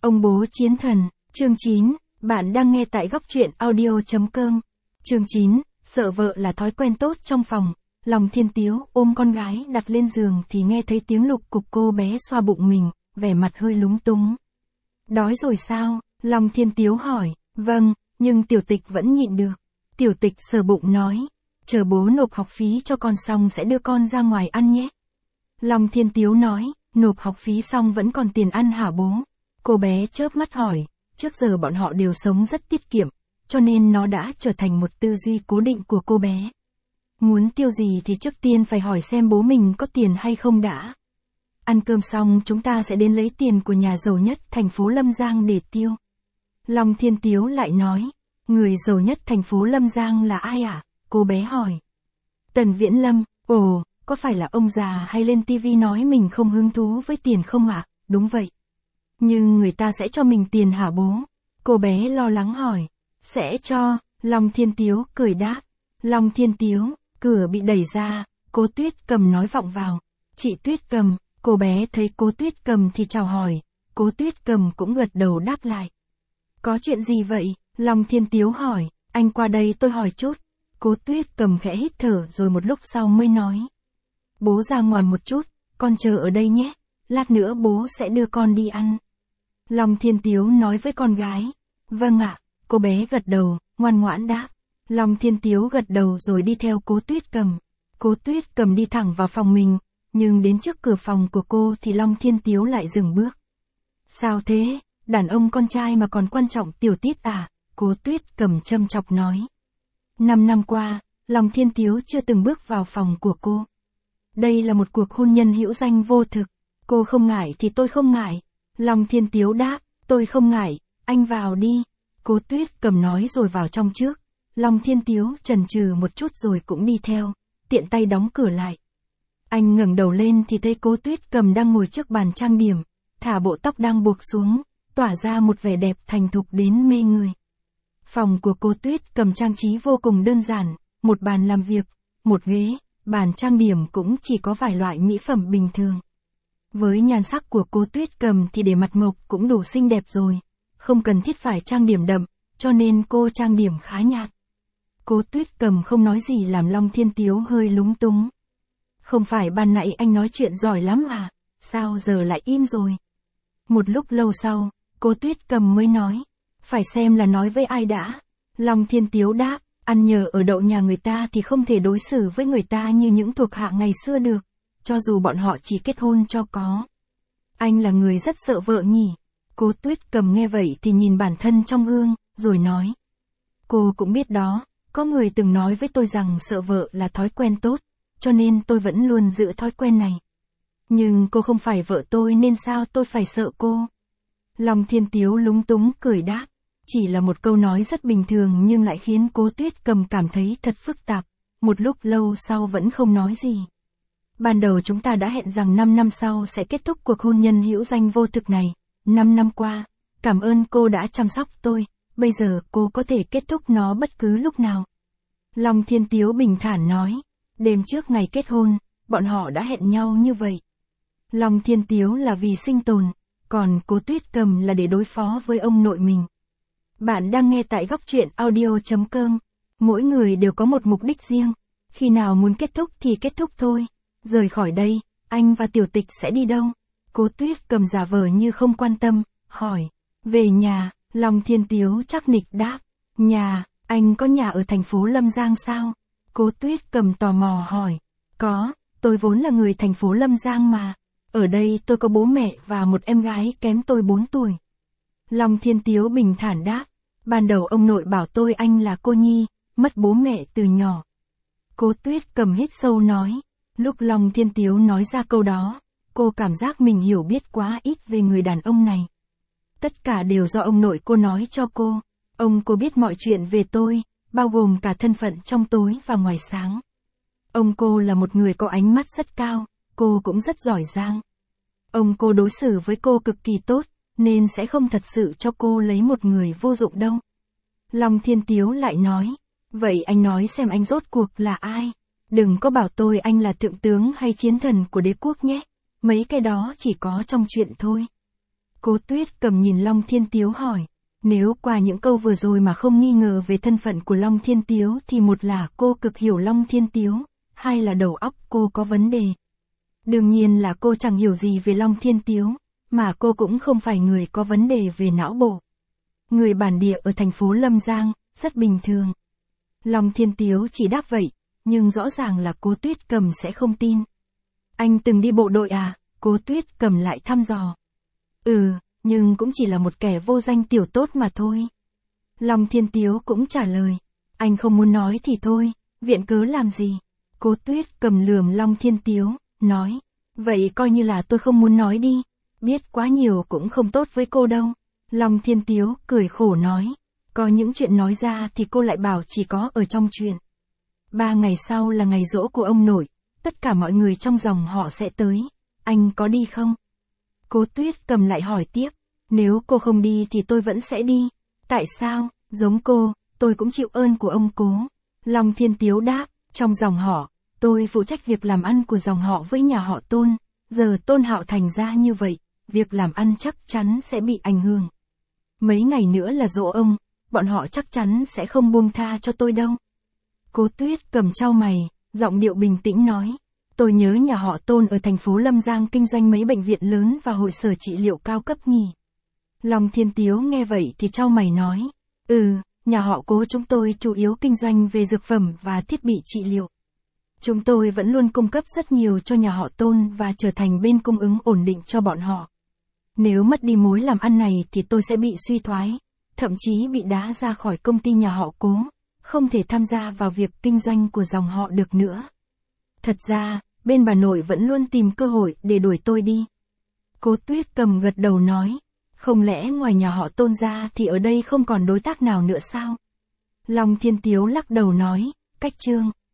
Ông bố chiến thần, chương 9, bạn đang nghe tại góc truyện audio.com. Chương 9, sợ vợ là thói quen tốt trong phòng. Lòng Thiên Tiếu ôm con gái đặt lên giường thì nghe thấy tiếng lục cục, cô bé xoa bụng mình, vẻ mặt hơi lúng túng. Đói rồi sao? Lòng Thiên Tiếu hỏi. Vâng, nhưng Tiểu Tịch vẫn nhịn được. Tiểu Tịch sờ bụng nói, chờ bố nộp học phí cho con xong sẽ đưa con ra ngoài ăn nhé. Lòng Thiên Tiếu nói, nộp học phí xong vẫn còn tiền ăn hả bố? Cô bé chớp mắt hỏi, trước giờ bọn họ đều sống rất tiết kiệm, cho nên nó đã trở thành một tư duy cố định của cô bé. Muốn tiêu gì thì trước tiên phải hỏi xem bố mình có tiền hay không đã. Ăn cơm xong chúng ta sẽ đến lấy tiền của nhà giàu nhất thành phố Lâm Giang để tiêu. Long Thiên Tiếu lại nói, người giàu nhất thành phố Lâm Giang là ai ạ? Cô bé hỏi. Tần Viễn Lâm. Ồ, có phải là ông già hay lên tivi nói mình không hứng thú với tiền không ạ? Đúng vậy. Nhưng người ta sẽ cho mình tiền hả bố? Cô bé lo lắng hỏi. Sẽ cho, Long Thiên Tiếu cười đáp. Long Thiên Tiếu, cửa bị đẩy ra, Cố Tuyết Cầm nói vọng vào. Chị Tuyết Cầm. Cô bé thấy Cố Tuyết Cầm thì chào hỏi, Cố Tuyết Cầm cũng gật đầu đáp lại. Có chuyện gì vậy? Long Thiên Tiếu hỏi, anh qua đây tôi hỏi chút. Cố Tuyết Cầm khẽ hít thở rồi một lúc sau mới nói. Bố ra ngoài một chút, con chờ ở đây nhé, lát nữa bố sẽ đưa con đi ăn. Long Thiên Tiếu nói với con gái. Vâng ạ, cô bé gật đầu, ngoan ngoãn đáp. Long Thiên Tiếu gật đầu rồi đi theo Cố Tuyết Cầm. Cố Tuyết Cầm đi thẳng vào phòng mình, nhưng đến trước cửa phòng của cô thì Long Thiên Tiếu lại dừng bước. Sao thế, đàn ông con trai mà còn quan trọng tiểu tiết à? Cố Tuyết Cầm châm chọc nói. 5 năm qua, Long Thiên Tiếu chưa từng bước vào phòng của cô. Đây là một cuộc hôn nhân hữu danh vô thực. Cô không ngại thì tôi không ngại. Long Thiên Tiếu đáp, tôi không ngại, anh vào đi. Cố Tuyết Cầm nói rồi vào trong trước. Long Thiên Tiếu chần chừ một chút rồi cũng đi theo, tiện tay đóng cửa lại. Anh ngẩng đầu lên thì thấy Cố Tuyết Cầm đang ngồi trước bàn trang điểm, thả bộ tóc đang buộc xuống, tỏa ra một vẻ đẹp thành thục đến mê người. Phòng của Cố Tuyết Cầm trang trí vô cùng đơn giản, một bàn làm việc, một ghế, bàn trang điểm cũng chỉ có vài loại mỹ phẩm bình thường. Với nhan sắc của Cố Tuyết Cầm thì để mặt mộc cũng đủ xinh đẹp rồi, không cần thiết phải trang điểm đậm, cho nên cô trang điểm khá nhạt. Cố Tuyết Cầm không nói gì làm Long Thiên Tiếu hơi lúng túng. Không phải ban nãy anh nói chuyện giỏi lắm à, sao giờ lại im rồi? Một lúc lâu sau, Cố Tuyết Cầm mới nói, phải xem là nói với ai đã. Long Thiên Tiếu đáp, ăn nhờ ở đậu nhà người ta thì không thể đối xử với người ta như những thuộc hạ ngày xưa được, cho dù bọn họ chỉ kết hôn cho có. Anh là người rất sợ vợ nhỉ? Cố Tuyết Cầm nghe vậy thì nhìn bản thân trong gương, rồi nói. Cô cũng biết đó, có người từng nói với tôi rằng sợ vợ là thói quen tốt, cho nên tôi vẫn luôn giữ thói quen này. Nhưng cô không phải vợ tôi nên sao tôi phải sợ cô? Long Thiên Tiếu lúng túng cười đáp. Chỉ là một câu nói rất bình thường nhưng lại khiến Cố Tuyết Cầm cảm thấy thật phức tạp, một lúc lâu sau vẫn không nói gì. Ban đầu chúng ta đã hẹn rằng 5 năm sau sẽ kết thúc cuộc hôn nhân hữu danh vô thực này. 5 năm qua, cảm ơn cô đã chăm sóc tôi, bây giờ cô có thể kết thúc nó bất cứ lúc nào. Long Thiên Tiếu bình thản nói, đêm trước ngày kết hôn, bọn họ đã hẹn nhau như vậy. Long Thiên Tiếu là vì sinh tồn, còn Cố Tuyết Cầm là để đối phó với ông nội mình. Bạn đang nghe tại góc truyện audio.com. Mỗi người đều có một mục đích riêng. Khi nào muốn kết thúc thì kết thúc thôi. Rời khỏi đây, anh và Tiểu Tịch sẽ đi đâu? Cố Tuyết Cầm giả vờ như không quan tâm, hỏi. Về nhà, Long Thiên Tiếu chắc nịch đáp. Nhà, anh có nhà ở thành phố Lâm Giang sao? Cố Tuyết Cầm tò mò hỏi. Có, tôi vốn là người thành phố Lâm Giang mà. Ở đây tôi có bố mẹ và một em gái kém tôi 4 tuổi. Long Thiên Tiếu bình thản đáp. Ban đầu ông nội bảo tôi anh là cô nhi, mất bố mẹ từ nhỏ. Cố Tuyết Cầm hít sâu nói. Lúc Long Thiên Tiếu nói ra câu đó, cô cảm giác mình hiểu biết quá ít về người đàn ông này. Tất cả đều do ông nội cô nói cho cô. Ông cô biết mọi chuyện về tôi, bao gồm cả thân phận trong tối và ngoài sáng. Ông cô là một người có ánh mắt rất cao, cô cũng rất giỏi giang. Ông cô đối xử với cô cực kỳ tốt, nên sẽ không thật sự cho cô lấy một người vô dụng đâu. Long Thiên Tiếu lại nói, vậy anh nói xem anh rốt cuộc là ai? Đừng có bảo tôi anh là thượng tướng hay chiến thần của đế quốc nhé, mấy cái đó chỉ có trong chuyện thôi. Cố Tuyết Cầm nhìn Long Thiên Tiếu hỏi. Nếu qua những câu vừa rồi mà không nghi ngờ về thân phận của Long Thiên Tiếu thì một là cô cực hiểu Long Thiên Tiếu, hai là đầu óc cô có vấn đề. Đương nhiên là cô chẳng hiểu gì về Long Thiên Tiếu, mà cô cũng không phải người có vấn đề về não bộ. Người bản địa ở thành phố Lâm Giang, rất bình thường. Long Thiên Tiếu chỉ đáp vậy, nhưng rõ ràng là Cố Tuyết Cầm sẽ không tin. Anh từng đi bộ đội à? Cố Tuyết Cầm lại thăm dò. Nhưng cũng chỉ là một kẻ vô danh tiểu tốt mà thôi. Long Thiên Tiếu cũng trả lời. Anh không muốn nói thì thôi, viện cớ làm gì? Cố Tuyết Cầm lườm Long Thiên Tiếu, nói. Vậy coi như là tôi không muốn nói đi. Biết quá nhiều cũng không tốt với cô đâu. Long Thiên Tiếu cười khổ nói. Có những chuyện nói ra thì cô lại bảo chỉ có ở trong chuyện. 3 ngày sau là ngày giỗ của ông nội, tất cả mọi người trong dòng họ sẽ tới. Anh có đi không? Cố Tuyết Cầm lại hỏi tiếp. Nếu cô không đi thì tôi vẫn sẽ đi. Tại sao? Giống cô, tôi cũng chịu ơn của ông Cố. Long Thiên Tiếu đáp. Trong dòng họ, tôi phụ trách việc làm ăn của dòng họ với nhà họ Tôn. Giờ Tôn Hạo thành ra như vậy, việc làm ăn chắc chắn sẽ bị ảnh hưởng. Mấy ngày nữa là giỗ ông, bọn họ chắc chắn sẽ không buông tha cho tôi đâu. Cố Tuyết Cầm chau mày, giọng điệu bình tĩnh nói. Tôi nhớ nhà họ Tôn ở thành phố Lâm Giang kinh doanh mấy bệnh viện lớn và hội sở trị liệu cao cấp nhỉ. Long Thiên Tiếu nghe vậy thì chau mày nói. Nhà họ Cố chúng tôi chủ yếu kinh doanh về dược phẩm và thiết bị trị liệu. Chúng tôi vẫn luôn cung cấp rất nhiều cho nhà họ Tôn và trở thành bên cung ứng ổn định cho bọn họ. Nếu mất đi mối làm ăn này thì tôi sẽ bị suy thoái, thậm chí bị đá ra khỏi công ty nhà họ Cố, không thể tham gia vào việc kinh doanh của dòng họ được nữa. Thật ra, bên bà nội vẫn luôn tìm cơ hội để đuổi tôi đi. Cố Tuyết Cầm gật đầu nói. Không lẽ ngoài nhà họ Tôn ra thì ở đây không còn đối tác nào nữa sao? Long Thiên Tiếu lắc đầu nói. Cách Trương.